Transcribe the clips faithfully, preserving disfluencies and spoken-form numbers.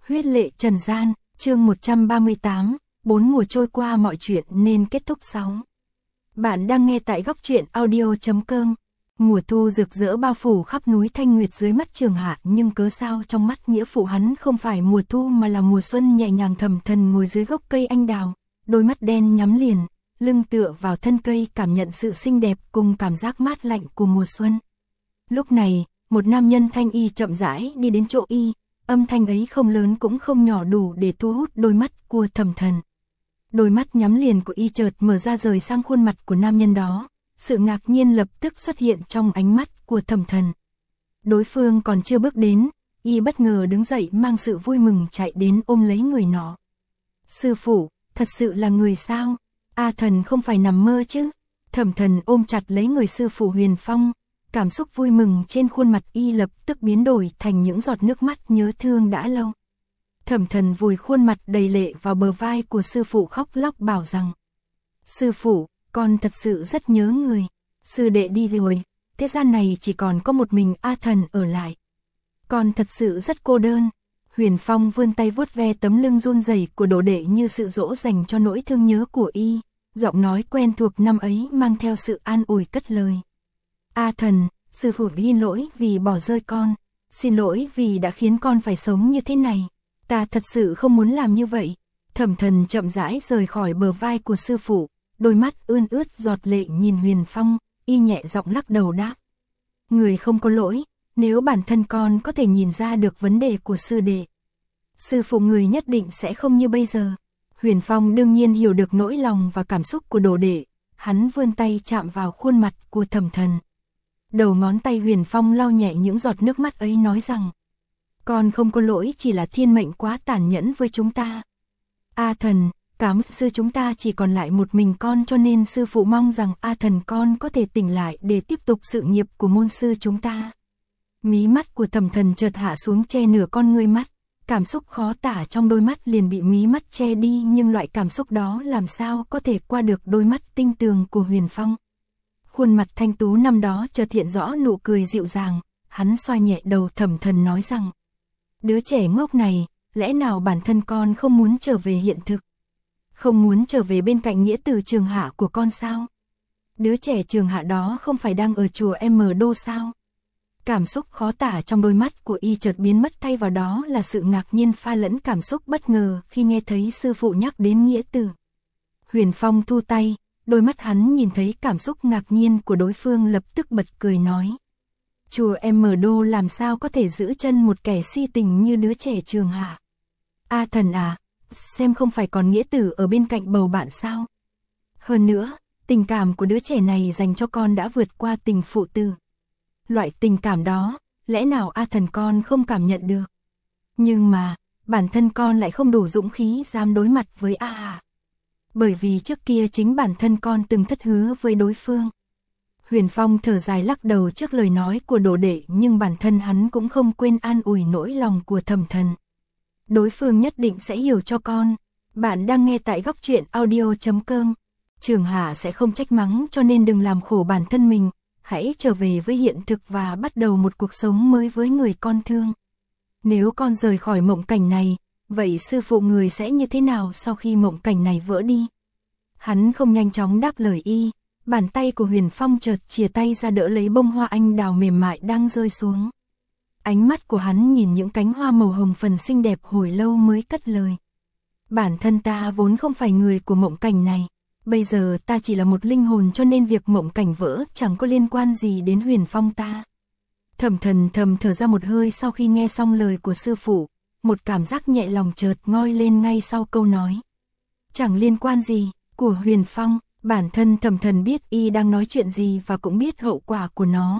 Huyết lệ trần gian, chương một trăm ba mươi tám, bốn mùa trôi qua mọi chuyện nên kết thúc sáu. Bạn đang nghe tại góc truyện audio chấm com. Mùa thu rực rỡ bao phủ khắp núi Thanh Nguyệt dưới mắt Trường Hạ, nhưng cớ sao trong mắt nghĩa phụ hắn không phải mùa thu mà là mùa xuân. Nhẹ nhàng thầm thần ngồi dưới gốc cây anh đào, đôi mắt đen nhắm liền, lưng tựa vào thân cây, cảm nhận sự xinh đẹp cùng cảm giác mát lạnh của mùa xuân. Lúc này, một nam nhân thanh y chậm rãi đi đến chỗ y, âm thanh ấy không lớn cũng không nhỏ, đủ để thu hút đôi mắt của Thẩm Thần. Đôi mắt nhắm liền của y chợt mở ra rời sang khuôn mặt của nam nhân đó, sự ngạc nhiên lập tức xuất hiện trong ánh mắt của Thẩm Thần. Đối phương còn chưa bước đến, y bất ngờ đứng dậy mang sự vui mừng chạy đến ôm lấy người nó. Sư phụ, thật sự là người sao? A Thần không phải nằm mơ chứ? Thẩm Thần ôm chặt lấy người sư phụ Huyền Phong, cảm xúc vui mừng trên khuôn mặt y lập tức biến đổi thành những giọt nước mắt nhớ thương đã lâu. Thẩm Thần vùi khuôn mặt đầy lệ vào bờ vai của sư phụ, khóc lóc bảo rằng: Sư phụ, con thật sự rất nhớ người. Sư đệ đi rồi, thế gian này chỉ còn có một mình A Thần ở lại. Con thật sự rất cô đơn. Huyền Phong vươn tay vuốt ve tấm lưng run rẩy của đồ đệ như sự dỗ dành cho nỗi thương nhớ của y, giọng nói quen thuộc năm ấy mang theo sự an ủi cất lời: A Thần, sư phụ xin lỗi vì bỏ rơi con, xin lỗi vì đã khiến con phải sống như thế này. Ta thật sự không muốn làm như vậy. Thẩm Thần chậm rãi rời khỏi bờ vai của sư phụ, đôi mắt ươn ướt giọt lệ nhìn Huyền Phong, y nhẹ giọng lắc đầu đáp: Người không có lỗi, nếu bản thân con có thể nhìn ra được vấn đề của sư đệ, sư phụ người nhất định sẽ không như bây giờ. Huyền Phong đương nhiên hiểu được nỗi lòng và cảm xúc của đồ đệ, hắn vươn tay chạm vào khuôn mặt của Thẩm Thần. Đầu ngón tay Huyền Phong lau nhẹ những giọt nước mắt ấy, nói rằng: Con không có lỗi, chỉ là thiên mệnh quá tàn nhẫn với chúng ta. A Thần, cảm sư chúng ta chỉ còn lại một mình con, cho nên sư phụ mong rằng A Thần con có thể tỉnh lại để tiếp tục sự nghiệp của môn sư chúng ta. Mí mắt của Thẩm Thần chợt hạ xuống che nửa con ngươi mắt, cảm xúc khó tả trong đôi mắt liền bị mí mắt che đi, nhưng loại cảm xúc đó làm sao có thể qua được đôi mắt tinh tường của Huyền Phong. Khuôn mặt thanh tú năm đó chợt hiện rõ nụ cười dịu dàng, hắn xoa nhẹ đầu Thẩm Thần nói rằng: Đứa trẻ ngốc này, lẽ nào bản thân con không muốn trở về hiện thực? Không muốn trở về bên cạnh nghĩa tử Trường Hạ của con sao? Đứa trẻ Trường Hạ đó không phải đang ở chùa M Đô sao? Cảm xúc khó tả trong đôi mắt của y chợt biến mất, thay vào đó là sự ngạc nhiên pha lẫn cảm xúc bất ngờ khi nghe thấy sư phụ nhắc đến nghĩa tử. Huyền Phong thu tay, đôi mắt hắn nhìn thấy cảm xúc ngạc nhiên của đối phương, lập tức bật cười nói: Chùa M Đô làm sao có thể giữ chân một kẻ si tình như đứa trẻ Trường Hạ? A Thần à, xem không phải còn nghĩa tử ở bên cạnh bầu bạn sao? Hơn nữa, tình cảm của đứa trẻ này dành cho con đã vượt qua tình phụ tử. Loại tình cảm đó, lẽ nào A Thần con không cảm nhận được? Nhưng mà, bản thân con lại không đủ dũng khí dám đối mặt với A Hà. Bởi vì trước kia chính bản thân con từng thất hứa với đối phương. Huyền Phong thở dài lắc đầu trước lời nói của đồ đệ, nhưng bản thân hắn cũng không quên an ủi nỗi lòng của Thẩm Thần. Đối phương nhất định sẽ hiểu cho con. Bạn đang nghe tại góc truyện audio chấm com. Trường Hạ sẽ không trách mắng, cho nên đừng làm khổ bản thân mình. Hãy trở về với hiện thực và bắt đầu một cuộc sống mới với người con thương. Nếu con rời khỏi mộng cảnh này, vậy sư phụ người sẽ như thế nào sau khi mộng cảnh này vỡ đi? Hắn không nhanh chóng đáp lời y. Bàn tay của Huyền Phong chợt chìa tay ra đỡ lấy bông hoa anh đào mềm mại đang rơi xuống. Ánh mắt của hắn nhìn những cánh hoa màu hồng phần xinh đẹp hồi lâu mới cất lời: Bản thân ta vốn không phải người của mộng cảnh này. Bây giờ ta chỉ là một linh hồn, cho nên việc mộng cảnh vỡ chẳng có liên quan gì đến Huyền Phong ta. Thẩm Thần thầm thở ra một hơi sau khi nghe xong lời của sư phụ, một cảm giác nhẹ lòng chợt ngoi lên ngay sau câu nói chẳng liên quan gì của Huyền Phong. Bản thân Thẩm Thần biết y đang nói chuyện gì và cũng biết hậu quả của nó.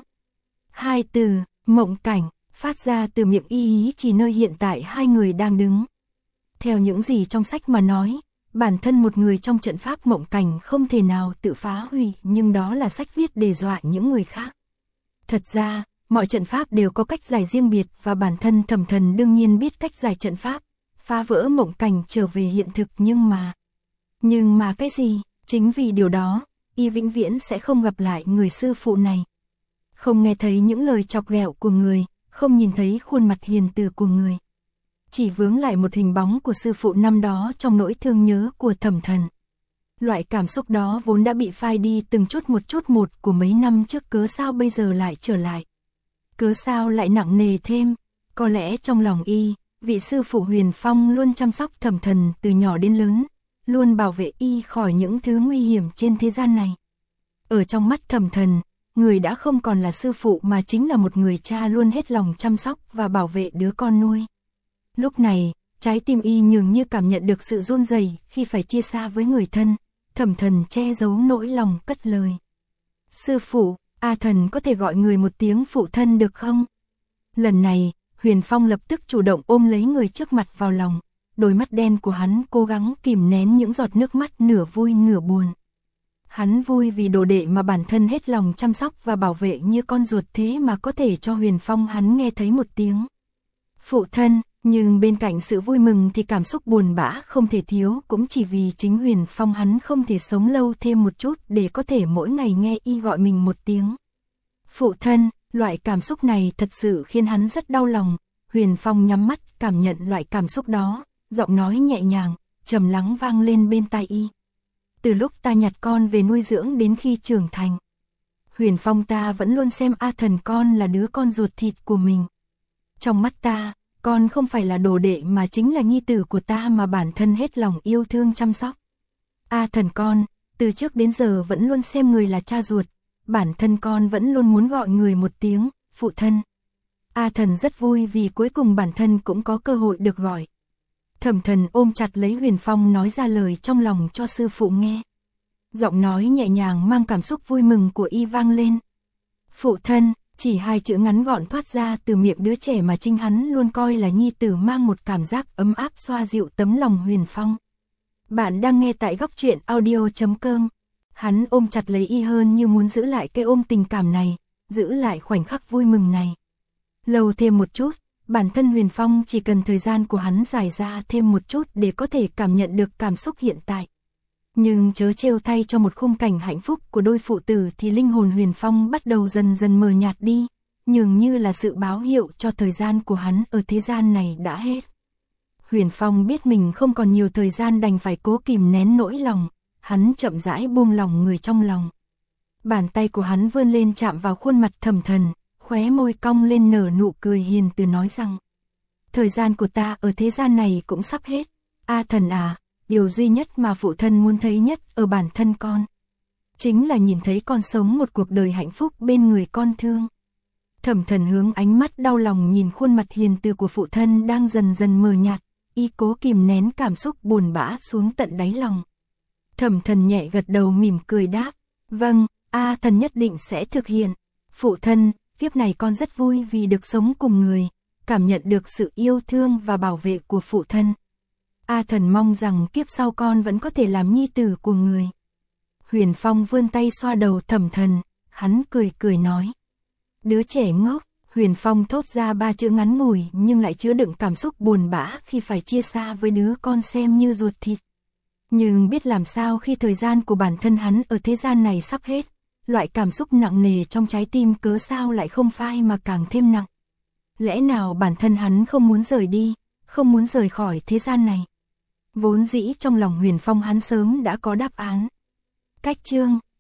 Hai từ mộng cảnh phát ra từ miệng y ý chỉ nơi hiện tại hai người đang đứng. Theo những gì trong sách mà nói, bản thân một người trong trận pháp mộng cảnh không thể nào tự phá hủy, nhưng đó là sách viết đe dọa những người khác. Thật ra, mọi trận pháp đều có cách giải riêng biệt và bản thân Thẩm Thần đương nhiên biết cách giải trận pháp, phá vỡ mộng cảnh trở về hiện thực, nhưng mà... Nhưng mà cái gì? Chính vì điều đó, y vĩnh viễn sẽ không gặp lại người sư phụ này. Không nghe thấy những lời chọc ghẹo của người, không nhìn thấy khuôn mặt hiền từ của người. chỉ vướng lại một hình bóng của sư phụ năm đó trong nỗi thương nhớ của Thẩm Thần. Loại cảm xúc đó vốn đã bị phai đi từng chút một chút một của mấy năm trước, cớ sao bây giờ lại trở lại? Cớ sao lại nặng nề thêm? Có lẽ trong lòng y, vị sư phụ Huyền Phong luôn chăm sóc Thẩm Thần từ nhỏ đến lớn, luôn bảo vệ y khỏi những thứ nguy hiểm trên thế gian này. Ở trong mắt Thẩm Thần, người đã không còn là sư phụ mà chính là một người cha luôn hết lòng chăm sóc và bảo vệ đứa con nuôi. Lúc này, trái tim y nhường như cảm nhận được sự run rẩy khi phải chia xa với người thân. Thẩm Thần che giấu nỗi lòng cất lời. Sư phụ, A Thần có thể gọi người một tiếng phụ thân được không? Lần này, Huyền Phong lập tức chủ động ôm lấy người trước mặt vào lòng. Đôi mắt đen của hắn cố gắng kìm nén những giọt nước mắt nửa vui nửa buồn. Hắn vui vì đồ đệ mà bản thân hết lòng chăm sóc và bảo vệ như con ruột thế mà có thể cho Huyền Phong hắn nghe thấy một tiếng phụ thân. Nhưng bên cạnh sự vui mừng thì cảm xúc buồn bã không thể thiếu, cũng chỉ vì chính Huyền Phong hắn không thể sống lâu thêm một chút để có thể mỗi ngày nghe y gọi mình một tiếng phụ thân. Loại cảm xúc này thật sự khiến hắn rất đau lòng. Huyền Phong nhắm mắt cảm nhận loại cảm xúc đó, giọng nói nhẹ nhàng, trầm lắng vang lên bên tai y. Từ lúc ta nhặt con về nuôi dưỡng đến khi trưởng thành, Huyền Phong ta vẫn luôn xem A Thần con là đứa con ruột thịt của mình. Trong mắt ta, con không phải là đồ đệ mà chính là nhi tử của ta mà bản thân hết lòng yêu thương chăm sóc. A Thần con, từ trước đến giờ vẫn luôn xem người là cha ruột, bản thân con vẫn luôn muốn gọi người một tiếng phụ thân. A Thần rất vui vì cuối cùng bản thân cũng có cơ hội được gọi. Thẩm Thần ôm chặt lấy Huyền Phong nói ra lời trong lòng cho sư phụ nghe. Giọng nói nhẹ nhàng mang cảm xúc vui mừng của y vang lên. Phụ thân, chỉ hai chữ ngắn gọn thoát ra từ miệng đứa trẻ mà chính hắn luôn coi là nhi tử, mang một cảm giác ấm áp xoa dịu tấm lòng Huyền Phong. Bạn đang nghe tại góc truyện audio chấm com. Hắn ôm chặt lấy y hơn như muốn giữ lại cái ôm tình cảm này, giữ lại khoảnh khắc vui mừng này. Lâu thêm một chút, bản thân Huyền Phong chỉ cần thời gian của hắn dài ra thêm một chút để có thể cảm nhận được cảm xúc hiện tại. Nhưng chớ trêu thay cho một khung cảnh hạnh phúc của đôi phụ tử thì linh hồn Huyền Phong bắt đầu dần dần mờ nhạt đi, nhường như là sự báo hiệu cho thời gian của hắn ở thế gian này đã hết. Huyền Phong biết mình không còn nhiều thời gian, đành phải cố kìm nén nỗi lòng, hắn chậm rãi buông lòng người trong lòng. Bàn tay của hắn vươn lên chạm vào khuôn mặt Thẩm Thần, khóe môi cong lên nở nụ cười hiền từ nói rằng: thời gian của ta ở thế gian này cũng sắp hết. A Thần à, điều duy nhất mà phụ thân muốn thấy nhất ở bản thân con chính là nhìn thấy con sống một cuộc đời hạnh phúc bên người con thương. Thẩm Thần hướng ánh mắt đau lòng nhìn khuôn mặt hiền từ của phụ thân đang dần dần mờ nhạt, y cố kìm nén cảm xúc buồn bã xuống tận đáy lòng. Thẩm Thần nhẹ gật đầu mỉm cười đáp: vâng, A Thần nhất định sẽ thực hiện. Phụ thân, kiếp này con rất vui vì được sống cùng người, cảm nhận được sự yêu thương và bảo vệ của phụ thân. A Thần mong rằng kiếp sau con vẫn có thể làm nhi tử của người. Huyền Phong vươn tay xoa đầu Thẩm Thần, hắn cười cười nói: đứa trẻ ngốc. Huyền Phong thốt ra ba chữ ngắn ngủi nhưng lại chứa đựng cảm xúc buồn bã khi phải chia xa với đứa con xem như ruột thịt. Nhưng biết làm sao khi thời gian của bản thân hắn ở thế gian này sắp hết, loại cảm xúc nặng nề trong trái tim cớ sao lại không phai mà càng thêm nặng. Lẽ nào bản thân hắn không muốn rời đi, không muốn rời khỏi thế gian này? Vốn dĩ trong lòng Huyền Phong hắn sớm đã có đáp án. Cách chương